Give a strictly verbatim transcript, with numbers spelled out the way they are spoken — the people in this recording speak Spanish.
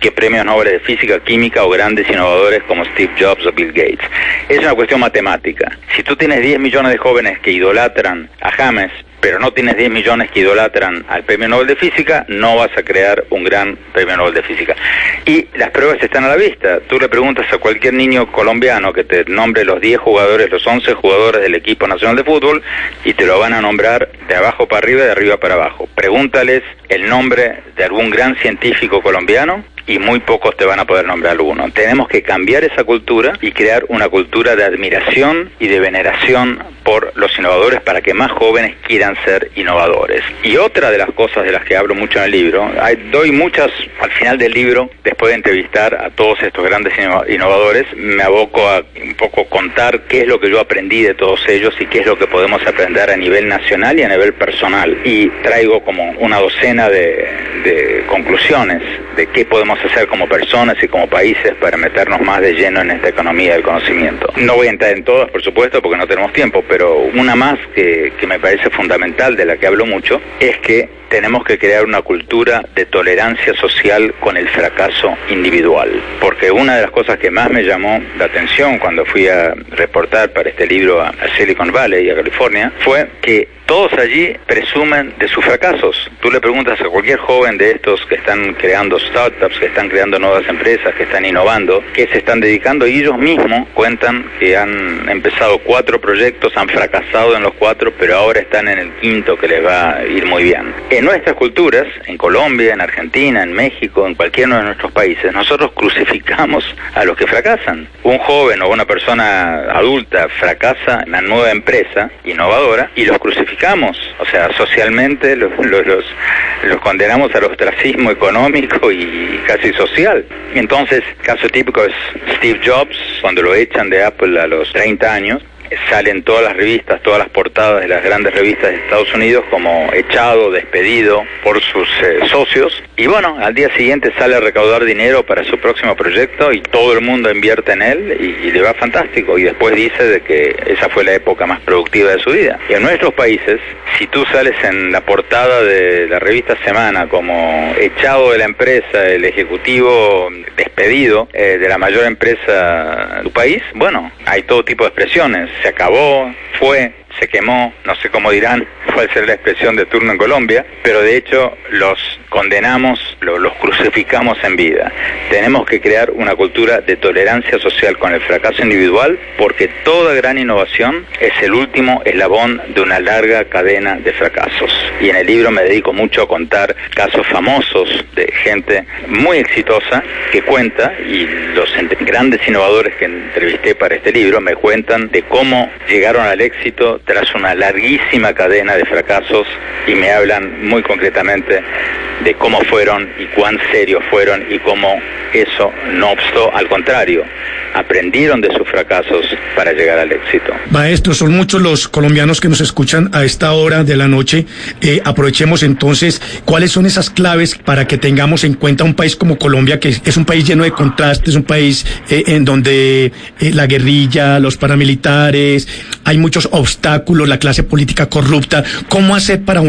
que premios Nobel de física, química o grandes innovadores como Steve Jobs o Bill Gates. Es una cuestión matemática. Si tú tienes diez millones de jóvenes que idolatran a James, pero no tienes diez millones que idolatran al premio Nobel de física, no vas a crear un gran premio Nobel de física. Y las pruebas están a la vista. Tú le preguntas a cualquier niño colombiano que te nombre los diez jugadores, los once jugadores del equipo nacional de fútbol, y te lo van a nombrar de abajo para arriba y de arriba para abajo. Pregúntales el nombre de algún gran científico colombiano y muy pocos te van a poder nombrar alguno. Tenemos que cambiar esa cultura y crear una cultura de admiración y de veneración por los innovadores para que más jóvenes quieran ser innovadores. Y otra de las cosas de las que hablo mucho en el libro, hay, doy muchas, al final del libro, después de entrevistar a todos estos grandes innovadores, me aboco a un poco contar qué es lo que yo aprendí de todos ellos y qué es lo que podemos aprender a nivel nacional y a nivel personal. Y traigo como una docena de, de conclusiones de qué podemos hacer como personas y como países para meternos más de lleno en esta economía del conocimiento. No voy a entrar en todas, por supuesto, porque no tenemos tiempo, pero una más que, que me parece fundamental, de la que hablo mucho, es que tenemos que crear una cultura de tolerancia social con el fracaso individual. Porque una de las cosas que más me llamó la atención cuando fui a reportar para este libro a, a Silicon Valley y a California, fue que todos allí presumen de sus fracasos. Tú le preguntas a cualquier joven de estos que están creando startups, que están creando nuevas empresas, que están innovando, que se están dedicando, y ellos mismos cuentan que han empezado cuatro proyectos, han fracasado en los cuatro, pero ahora están en el quinto que les va a ir muy bien. En nuestras culturas, en Colombia, en Argentina, en México, en cualquiera de nuestros países, nosotros crucificamos a los que fracasan. Un joven o una persona adulta fracasa en una nueva empresa innovadora y los crucificamos. O sea, socialmente los, los, los, los condenamos al ostracismo económico y casi social. Entonces, caso típico es Steve Jobs, cuando lo echan de Apple a los treinta años, salen todas las revistas, todas las portadas de las grandes revistas de Estados Unidos como echado, despedido por sus eh, socios. Y bueno, al día siguiente sale a recaudar dinero para su próximo proyecto y todo el mundo invierte en él y, y le va fantástico. Y después dice de que esa fue la época más productiva de su vida. Y en nuestros países, si tú sales en la portada de la revista Semana como echado de la empresa, el ejecutivo despedido eh, de la mayor empresa de tu país, bueno, hay todo tipo de expresiones. Se acabó, fue, se quemó, no sé cómo dirán cuál será la expresión de turno en Colombia, pero de hecho los condenamos, los, los crucificamos en vida. Tenemos que crear una cultura de tolerancia social con el fracaso individual, porque toda gran innovación es el último eslabón de una larga cadena de fracasos. Y en el libro me dedico mucho a contar casos famosos de gente muy exitosa que cuenta, y los grandes innovadores que entrevisté para este libro me cuentan de cómo llegaron al éxito tras una larguísima cadena de fracasos, y me hablan muy concretamente de cómo fueron y cuán serios fueron y cómo eso no obstó, al contrario, aprendieron de sus fracasos para llegar al éxito. Maestro, son muchos los colombianos que nos escuchan a esta hora de la noche. Eh, aprovechemos entonces, ¿cuáles son esas claves para que tengamos en cuenta un país como Colombia, que es un país lleno de contrastes, un país eh, en donde eh, la guerrilla, los paramilitares, hay muchos obstáculos, la clase política corrupta? ¿Cómo hacer para un